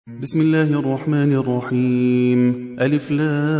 بسم الله الرحمن الرحيم. ألف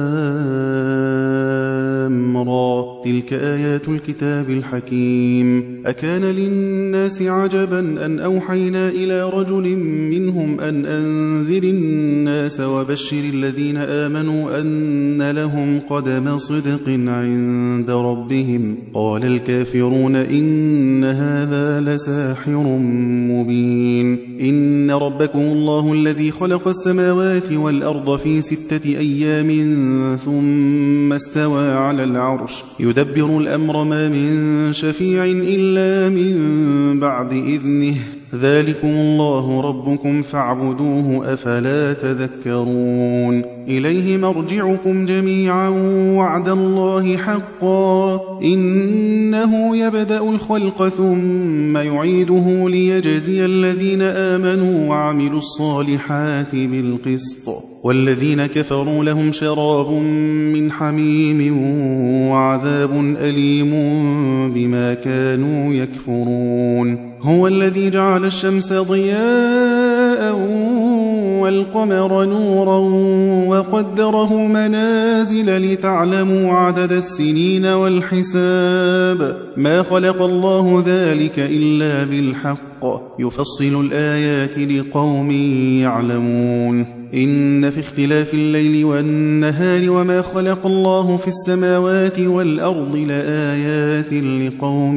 لام را، تلك آيات الكتاب الحكيم. أكان للناس عجبا أن أوحينا إلى رجل منهم أن أنذر الناس وبشر الذين آمنوا أن لهم قدم صدق عند ربهم. قال الكافرون إن هذا لساحر مبين. إن ربكم الله الذي خلق السماوات والأرض في 6 أيام ثم استوى على العرش يدبر الأمر ما من شفيع إلا من بعد إذنه ذلكم الله ربكم فاعبدوه أفلا تذكرون. إليه مرجعكم جميعا وعد الله حقا إنه يبدأ الخلق ثم يعيده ليجزي الذين آمنوا وعملوا الصالحات بالقسط والذين كفروا لهم شراب من حميم وعذاب أليم بما كانوا يكفرون. هو الذي جعل الشمس ضياء والقمر نورا وقدره منازل لتعلموا عدد السنين والحساب ما خلق الله ذلك إلا بالحق يفصل الآيات لقوم يعلمون. إن في اختلاف الليل والنهار وما خلق الله في السماوات والأرض لآيات لقوم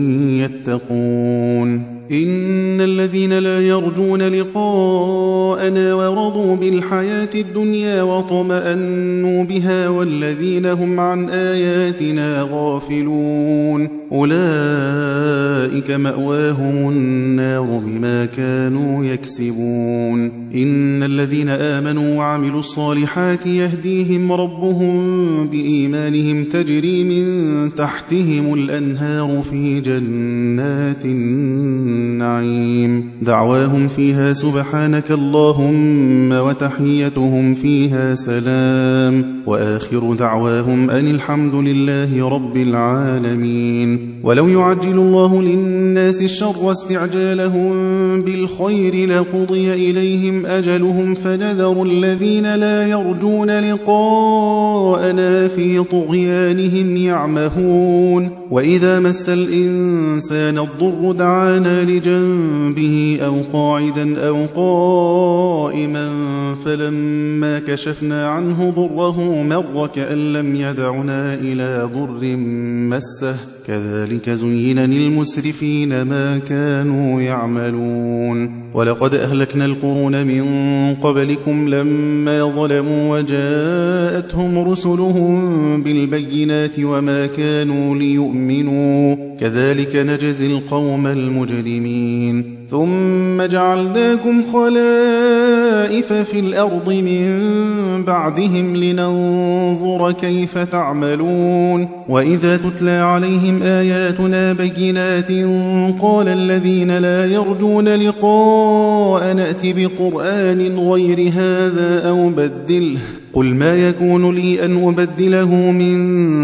يتقون. إن الذين لا يرجون لقاءنا ورضوا بالحياة الدنيا وطمأنوا بها والذين هم عن آياتنا غافلون أولئك مأواهم النار بما كانوا يكسبون. إن الذين آمنوا وعملوا الصالحات يهديهم ربهم بإيمانهم تجري من تحتهم الأنهار في جنات النعيم دعواهم فيها سبحانك اللهم وتحيتهم فيها سلام وآخر دعواهم أن الحمد لله رب العالمين. ولو يعجل الله للناس الشر استعجالهم بالخير لقضي إليهم أجلهم فنذر الذين لا يرجون لقاءنا في طغيانهم يعمهون. وإذا مس الإنسان الضر دعانا لجنبه أو قاعدا أو قائما فلما كشفنا عنه ضره مر كأن لم يدعنا إلى ضر مسه كذلك زين للمسرفين ما كانوا يعملون. ولقد أهلكنا القرون من قبلكم لما ظلموا وجاءتهم رسلهم بالبينات وما كانوا ليؤمنوا كذلك نجزي القوم المجرمين. ثم جعلناكم خلائف في الأرض من بعدهم لننظر كيف تعملون. وإذا تتلى عليهم آياتنا بينات قال الذين لا يرجون لقاء نأت بقرآن غير هذا أو بدله قل ما يكون لي أن أبدله من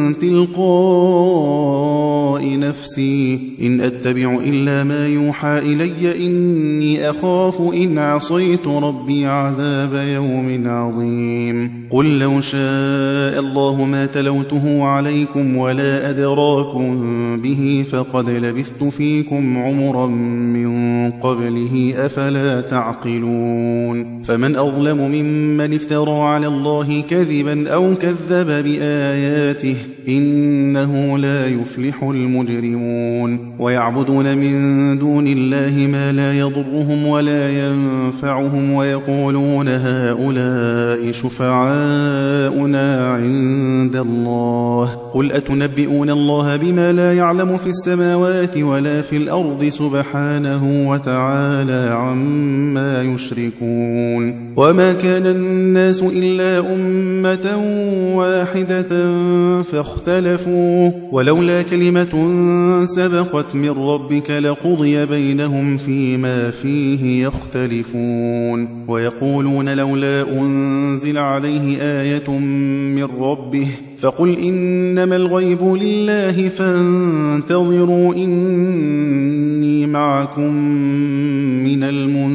تلقاء نفسي إن أتبع إلا ما يوحى إلي إني أخاف إن عصيت ربي عذاب يوم عظيم. قل لو شاء الله ما تلوته عليكم ولا أدراكم به فقد لبثت فيكم عمرا من قبله أفلا تعقلون. فمن أظلم ممن افترى على الله كذبا أو كذب بآياته إنه لا يفلح المجرمون. ويعبدون من دون الله ما لا يضرهم ولا ينفعهم ويقولون هؤلاء شفعاؤنا عند الله قل أتنبئون الله بما لا يعلم في السماوات ولا في الأرض سبحانه وتعالى عما يشركون. وما كان الناس إلا أمة واحدة فاختلفوا ولولا كلمة سبقت من ربك لقضي بينهم فيما فيه يختلفون. ويقولون لولا أنزل عليه آية من ربه فقل إنما الغيب لله فانتظروا إني معكم من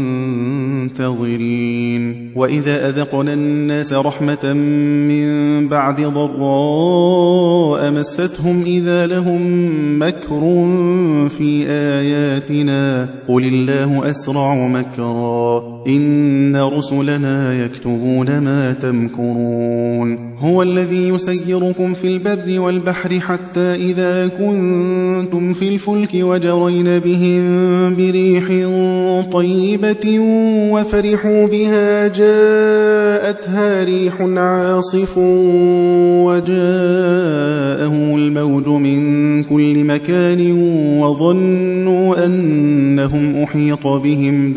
المنتظرين. وإذا أذقنا الناس رحمة من بعد ضراء مستهم إذا لهم مكر في آياتنا قل الله أسرع مكرا إن رسلنا يكتبون ما تمكرون. هو الذي يسيركم في البر والبحر حتى إذا كنتم في الفلك وجرين بهم بريح طيبة وفرحوا بها جاءتها ريح عاصف وجاءهم الموج من كل مكان وظنوا أنهم أحيط بهم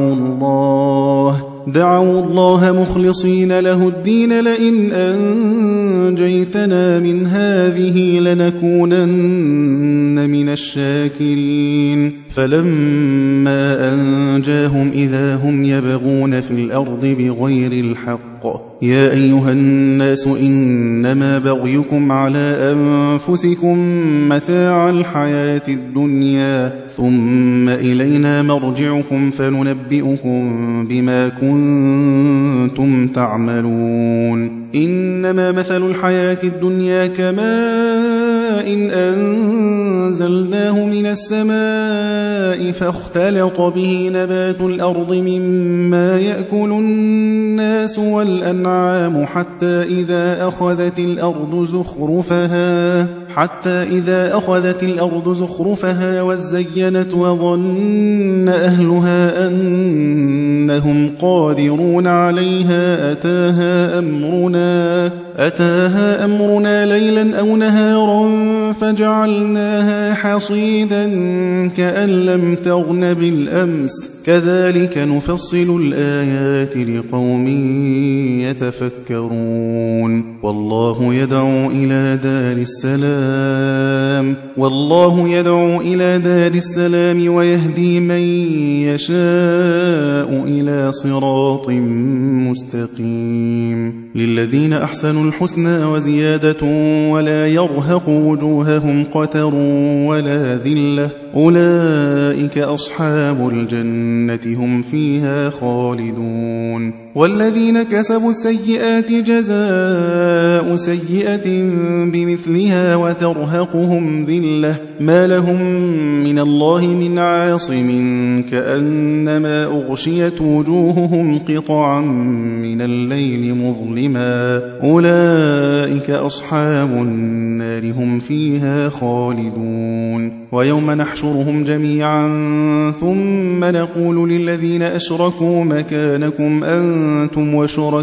دعوا الله مخلصين له الدين لئن أنجيتنا من هذه لنكونن من الشاكرين. فلما أنجاهم إذا هم يبغون في الأرض بغير الحق يا أيها الناس إنما بغيكم على أنفسكم متاع الحياة الدنيا ثم إلينا مرجعكم فننبئكم بما كنتم تعملون. إنما مثل الحياة الدنيا كماء إن أنزلناه من السماء فاختلط به نبات الأرض مما يأكل الناس والأنعام حتى إذا أخذت الأرض زخرفها وزينت وظن أهلها أنهم قادرون عليها أتاها أمرنا ليلا أو نهارا فجعلناها حصيدا كأن لم تغن بالأمس كذلك نفصل الآيات لقوم يتفكرون. والله يدعو إلى دار السلام ويهدي من يشاء إلى صراط مستقيم. للذين أحسنوا الحسنى وزيادة ولا يرهق وجوههم قتر ولا ذلة أولئك أصحاب الجنة هم فيها خالدون. والذين كسبوا السيئات جزاء سيئة بمثلها وترهقهم ذلة ما لهم من الله من عاصم كأنما أغشيت وجوههم قطعا من الليل مظلما أولئك أصحاب النار هم فيها خالدون. ويوم نحشرهم جميعا ثم نقول للذين أشركوا مكانكم أنتم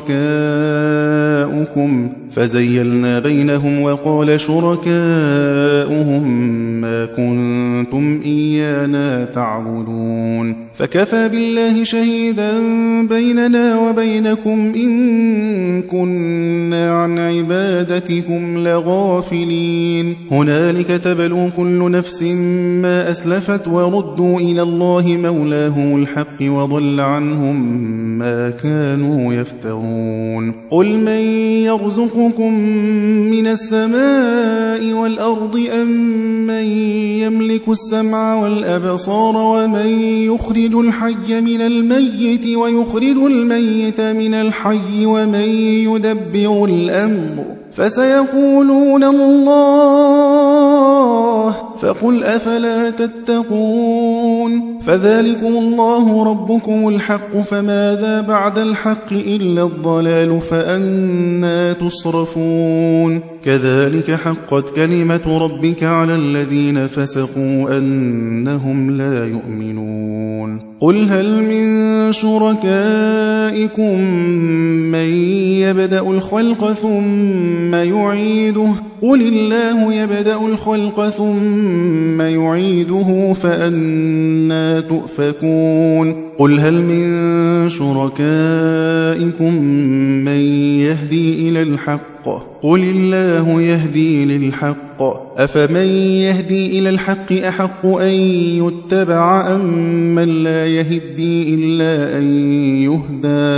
وشركاؤكم فزيلنا بينهم وقال شركاؤهم ما كنتم إيانا تعبدون فكفى بالله شهيدا بيننا وبينكم إن كنا عن عبادتكم لغافلين. هنالك تبلو كل نفس ما أسلفت وردوا إلى الله مولاهم الحق وضل عنهم ما كانوا يفترون. قل من يرزقكم من السماء والأرض أم من يملك السمع والأبصار ومن يخرج الحي من الميت ويخرج الميت من الحي ومن يدبر الأمر فسيقولون الله فقل أفلا تتقون. فذلكم الله ربكم الحق فماذا بعد الحق إلا الضلال فأنى تصرفون. كذلك حقت كلمة ربك على الذين فسقوا أنهم لا يؤمنون. قل هل من شركائكم من يبدأ الخلق ثم يعيده قل الله يبدأ الخلق ثم يعيده فأنى تؤفكون. قل هل من شركائكم من يهدي إلى الحق قل الله يهدي للحق أفمن يهدي إلى الحق أحق أن يتبع أم من لا يهدي إلا أن يهدى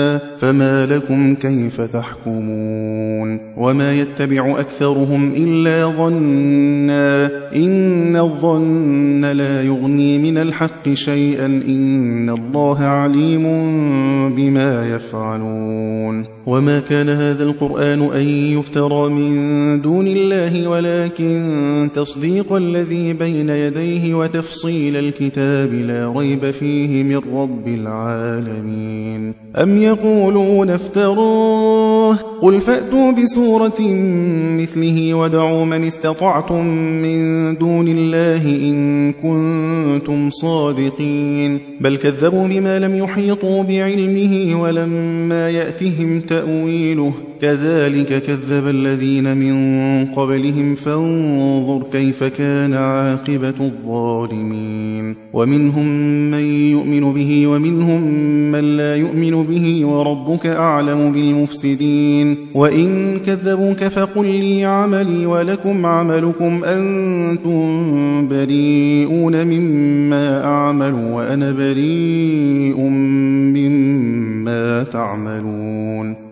فما لكم كيف تحكمون وما يتبع أكثرهم إلا ظنا إن الظن لا يغني من الحق شيئا إن الله عليم بما يفعلون وما كان هذا القرآن أن يفترى من دون الله ولكن تصديق الذي بين يديه وتفصيل الكتاب لا ريب فيه من رب العالمين أم يقولون افتراه قل فأتوا بسورة مثله ودعوا من استطعتم من دون الله إن كنتم صادقين بل كذبوا بما لم يحيطوا بعلمه ولما يأتهم تأويله كذلك كذب الذين من قبلهم فانظر كيف كان عاقبة الظالمين ومنهم من يؤمن به ومنهم من لا يؤمن به وربك أعلم بالمفسدين وإن كذبوك فقل لي عملي ولكم عملكم أنتم بريئون مما أعمل وأنا بريء مما تعملون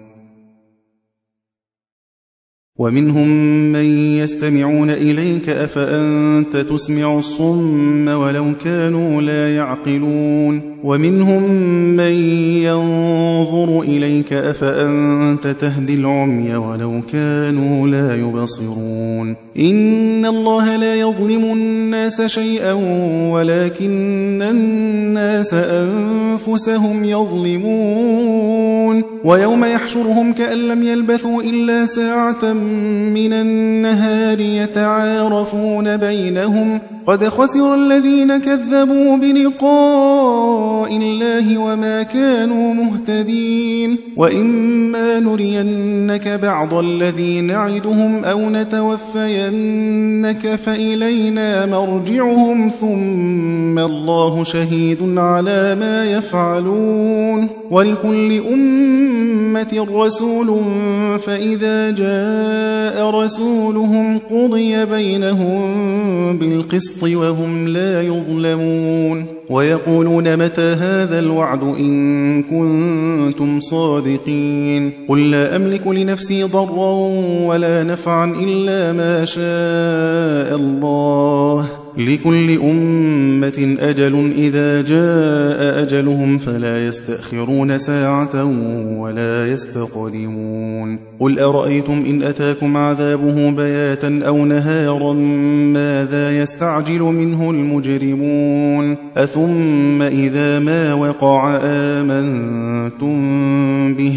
ومنهم من يستمعون إليك أفأنت تسمع الصم ولو كانوا لا يعقلون ومنهم من ينظر إليك أفأنت تهدي العمي ولو كانوا لا يبصرون إن الله لا يظلم الناس شيئا ولكن الناس أنفسهم يظلمون ويوم يحشرهم كأن لم يلبثوا إلا ساعة من النهار يتعارفون بينهم قد خسر الذين كذبوا بلقاء الله وما كانوا مهتدين وإما نرينك بعض الذي نعدهم أو نتوفينك فإلينا مرجعهم ثم الله شهيد على ما يفعلون ولكل أمة رسول فإذا جاء رسولهم قضي بينهم بالقسط وهم لا يظلمون ويقولون متى هذا الوعد إن كنتم صادقين قل لا أملك لنفسي ضرا ولا نفعا إلا ما شاء الله لكل أمة أجل إذا جاء أجلهم فلا يستأخرون ساعة ولا يستقدمون قل أرأيتم إن أتاكم عذابه بياتا أو نهارا ماذا يستعجل منه المجرمون أثم إذا ما وقع آمنتم به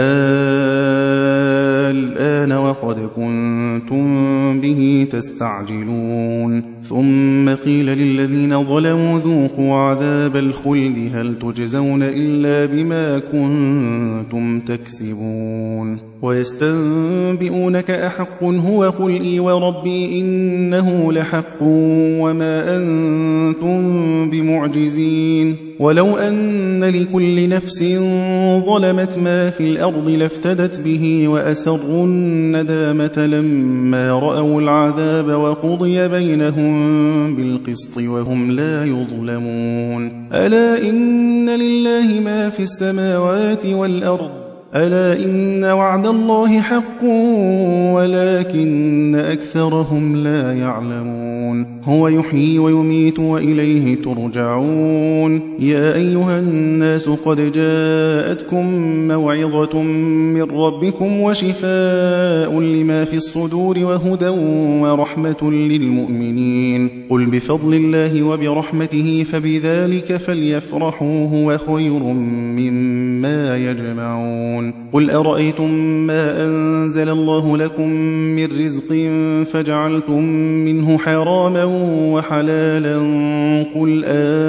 الآن وقد كنتم به تستعجلون ثم قيل للذين ظلموا ذوقوا عذاب الخلد هل تجزون إلا بما كنتم تكسبون ويستنبئونك أحق هو قل إي وربي إنه لحق وما أنتم بمعجزين ولو أن لكل نفس ظلمت ما في الأرض لافتدت به وأسروا الندامة لما رأوا العذاب وقضي بينهم بالقسط وهم لا يظلمون ألا إن لله ما في السماوات والأرض ألا إن وعد الله حق ولكن أكثرهم لا يعلمون هو يحيي ويميت وإليه ترجعون يا أيها الناس قد جاءتكم موعظة من ربكم وشفاء لما في الصدور وهدى ورحمة للمؤمنين قل بفضل الله وبرحمته فبذلك فليفرحوا هو خير مما يجمعون قل أرأيتم ما أنزل الله لكم من رزق فجعلتم منه حراما وحلالا قل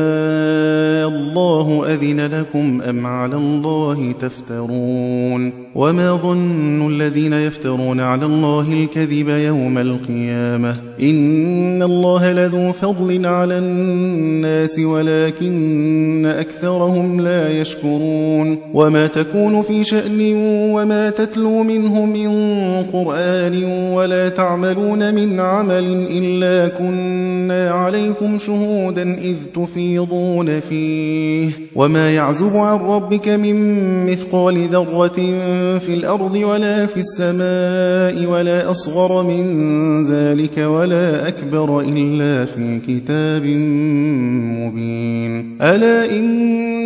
الله أذن لكم أم على الله تفترون وما ظن الذين يفترون على الله الكذب يوم القيامة إن الله لذو فضل على الناس ولكن أكثرهم لا يشكرون وما تكون في شأن وما تتلو منه من قرآن ولا تعملون من عمل إلا كنا عليكم شهودا إذ تفيضون فيه وما يعزب عن ربك من مثقال ذرة في الأرض ولا في السماء ولا أصغر من ذلك ولا أكبر إلا في كتاب مبين. ألا إن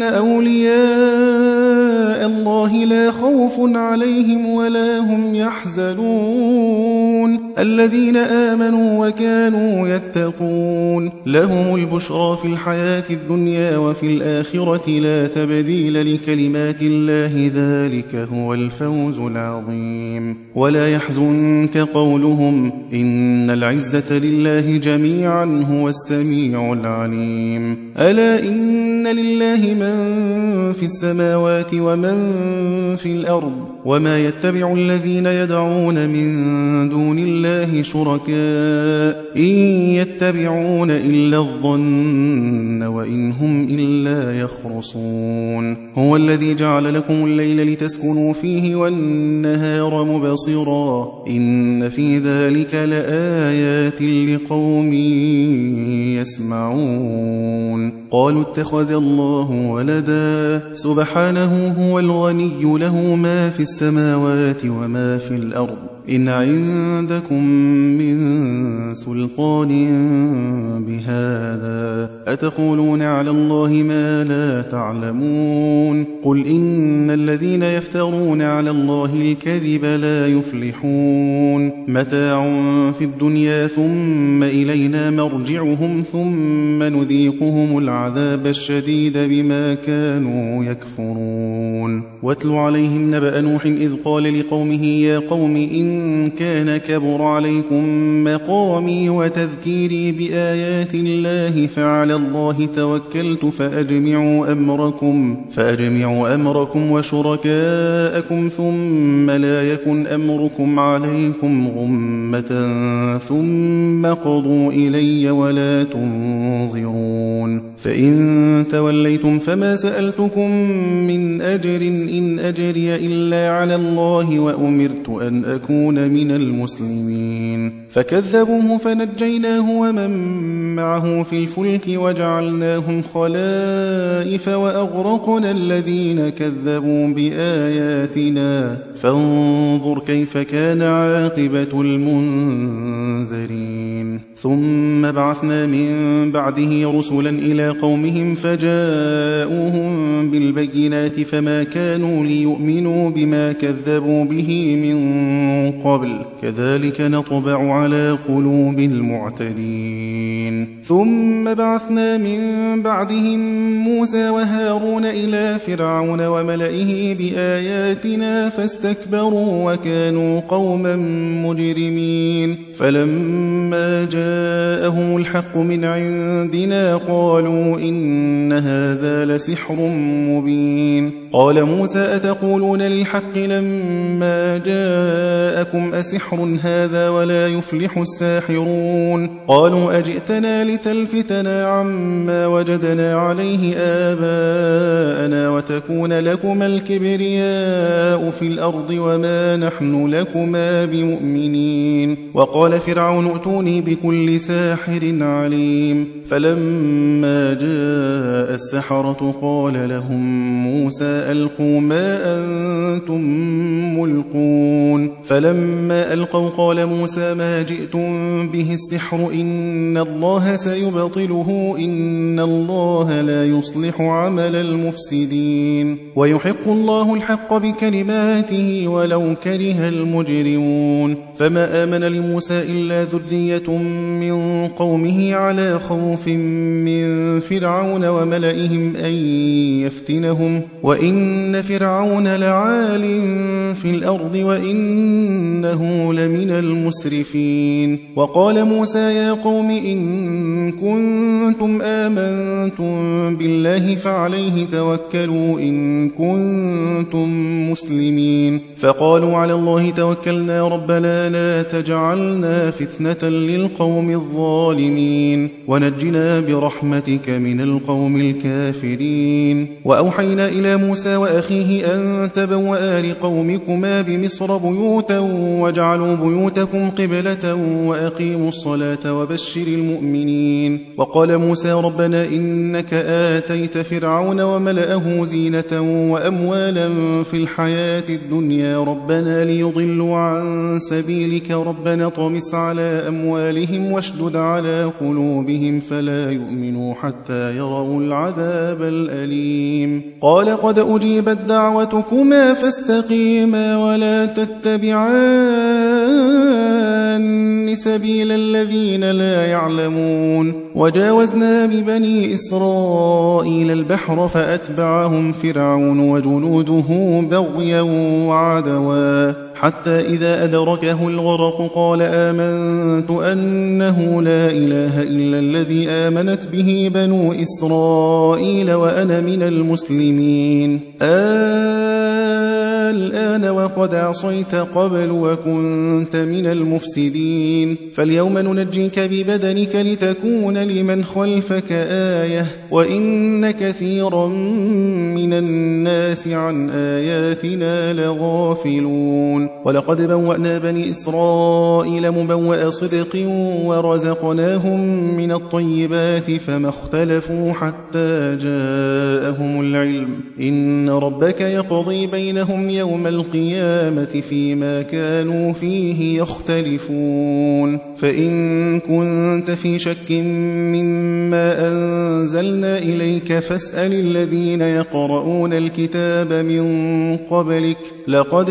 أولياء الله لا خوف عليهم ولا هم يحزنون الذين آمنوا وكانوا يتقون لهم البشرى في الحياة الدنيا وفي الآخرة لا تبديل لكلمات الله ذلك هو الفوز العظيم. ولا يحزنك قولهم إن العزة لله جميعا هو السميع العليم. ألا إن لله من في السماوات ومن في الأرض وما يتبع الذين يدعون من دون الله شركاء إن يتبعون إلا الظن وإن هم إلا يخرصون. هو الذي جعل لكم الليل لتسكنوا فيه والنهار مبصرا إن في ذلك لآيات لقوم يسمعون. قالوا اتخذ الله ولدا سبحانه هو الغني له ما في السماوات وما في الأرض إن عندكم من سلطان بهذا أتقولون على الله ما لا تعلمون. قل إن الذين يفترون على الله الكذب لا يفلحون متاع في الدنيا ثم إلينا مرجعهم ثم نذيقهم العذاب الشديد بما كانوا يكفرون. واتل عليهم نبأ نوح إذ قال لقومه يا قوم إن كان كبر عليكم مقامي وتذكيري بآيات الله فعلى الله توكلت فأجمعوا أمركم وشركاءكم ثم لا يكن أمركم عليكم غمة ثم قضوا إلي ولا تنظرون. فإن توليتم فما سألتكم من أجر إن أجري إلا على الله وأمرت أن أكون من المسلمين. فكذبوه فنجيناه ومن معه في الفلك وجعلناهم خلائف وأغرقنا الذين كذبوا بآياتنا فانظر كيف كان عاقبة المنذرين. ثم بعثنا من بعده رسلا إلى قومهم فجاءوهم بالبينات فما كانوا ليؤمنوا بما كذبوا به من قبل كذلك نطبع على قلوب المعتدين. ثم بعثنا من بعدهم موسى وهارون إلى فرعون وملئه بآياتنا فاستكبروا وكانوا قوما مجرمين. فلما جاءهم الحق من عندنا قالوا إن هذا لسحر مبين. قال موسى أتقولون للحق لما جاءكم أسحر هذا ولا يفلح الساحرون. قالوا أجئتنا لتلفتنا عما وجدنا عليه آباءنا وتكون لكما الكبرياء في الأرض وما نحن لكما بمؤمنين. وقال فرعون ائتوني بكل ساحر عليم. فلما جاء السحرة قال لهم موسى ألقوا ما أنتم ملقون. فلما ألقوا قال موسى ما جئتم به السحر إن الله سيبطله إن الله لا يصلح عمل المفسدين ويحق الله الحق بكلماته ولو كره المجرمون. فما آمن لموسى إلا ذرية من قومه على خوف من فرعون وملئهم أن يفتنهم وإن فرعون لعال في في الأرض وإنه لمن المسرفين. وقال موسى يا قوم إن كنتم آمنتم بالله فعليه توكلوا إن كنتم مسلمين. فقالوا على الله توكلنا ربنا لا تجعلنا فتنة للقوم الظالمين ونجنا برحمتك من القوم الكافرين. وأوحينا إلى موسى وأخيه أن تبوأ لقومكما بمصر بيوتا واجعلوا بيوتكم قبلة وأقيموا الصلاة وبشر المؤمنين. وقال موسى ربنا إنك آتيت فرعون وملأه زينة وأموالا في الحياة الدنيا ربنا ليضلوا عن سبيلك ربنا طمس على أموالهم واشدد على قلوبهم فلا يؤمنوا حتى يروا العذاب الأليم. قال قد أجيبت دعوتكما فاستقيما ولا تتبعان سبيل الذين لا يعلمون. وجاوزنا ببني إسرائيل البحر فأتبعهم فرعون وجنوده بغيا وعدوا حتى إذا أدركه الغرق قال آمنت أنه لا إله إلا الذي آمنت به بنو إسرائيل وأنا من المسلمين. الآن وقد عصيت قبل وكنت من المفسدين فاليوم ننجيك ببدنك لتكون لمن خلفك آية وإن كثيرا من الناس عن آياتنا لغافلون. ولقد بوأنا بني إسرائيل مبوأ صدق ورزقناهم من الطيبات فما اختلفوا حتى جاءهم العلم إن ربك يقضي بينهم يوم القيامة فيما كانوا فيه يختلفون. فإن كنت في شك مما أنزلنا إليك فاسأل الذين يقرؤون الكتاب من قبلك لقد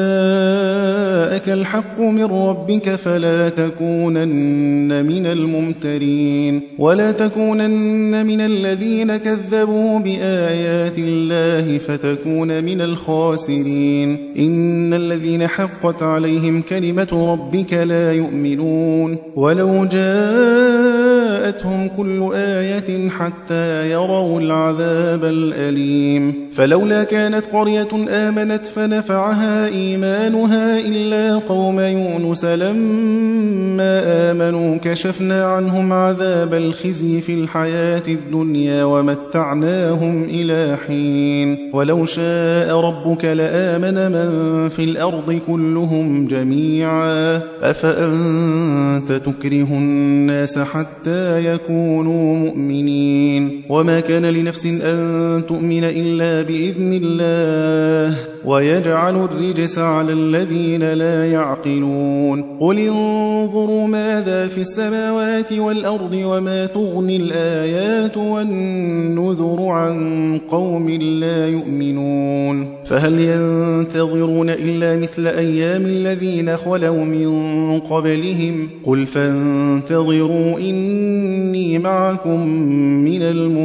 جاءك الحق من ربك فلا تكونن من الممترين ولا تكونن من الذين كذبوا بآيات الله فتكون من الخاسرين. إن الذين حقت عليهم كلمة ربك لا يؤمنون ولو جاءتهم كل آية حتى يروا العذاب الأليم. فلولا كانت قرية آمنت فنفعها إيمانها إلا قوم يونس لما آمنوا كشفنا عنهم عذاب الخزي في الحياة الدنيا ومتعناهم إلى حين. ولو شاء ربك لآمن من في الأرض كلهم جميعا أفأنت تكره الناس حتى يكونوا مؤمنين. وما كان لنفس أن تؤمن إلا بإذن الله ويجعل الرجس على الذين لا يعقلون. قل انظروا ماذا في السماوات والأرض وما تغني الآيات والنذر عن قوم لا يؤمنون. فهل ينتظرون إلا مثل أيام الذين خلوا من قبلهم قل فانتظروا إني معكم من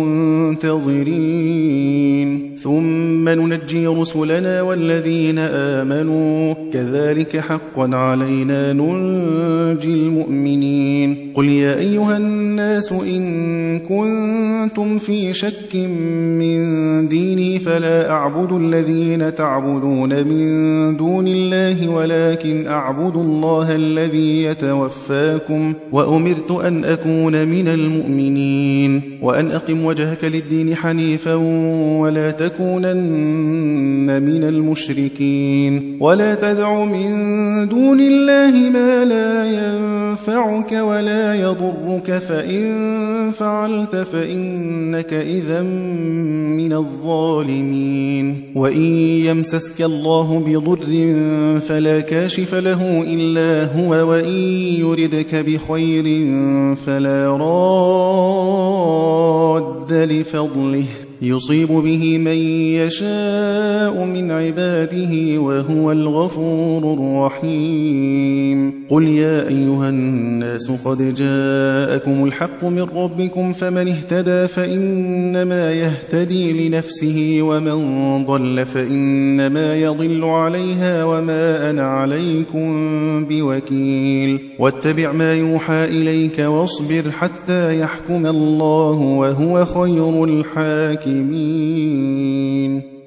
المنتظرين ثم ننجي رسلنا والذين آمنوا كذلك حقا علينا ننجي المؤمنين. قل يا أيها الناس إن كنتم في شك من ديني فلا أعبد الذين تعبدون من دون الله ولكن أعبد الله الذي يتوفاكم وأمرت أن أكون من المؤمنين وأن أقم وجهك للدين حنيفا ولا تكونن من المشركين ولا تدع من دون الله ما لا ينفعك ولا يضرك فإن فعلت فإنك إذا من الظالمين. وإن يمسسك الله بضر فلا كاشف له إلا هو وإن يردك بخير فلا راد لفضله يصيب به من يشاء من عباده وهو الغفور الرحيم. قل يا أيها الناس قد جاءكم الحق من ربكم فمن اهتدى فإنما يهتدي لنفسه ومن ضل فإنما يضل عليها وما أنا عليكم بوكيل. واتبع ما يوحى إليك واصبر حتى يحكم الله وهو خير الحاكمين.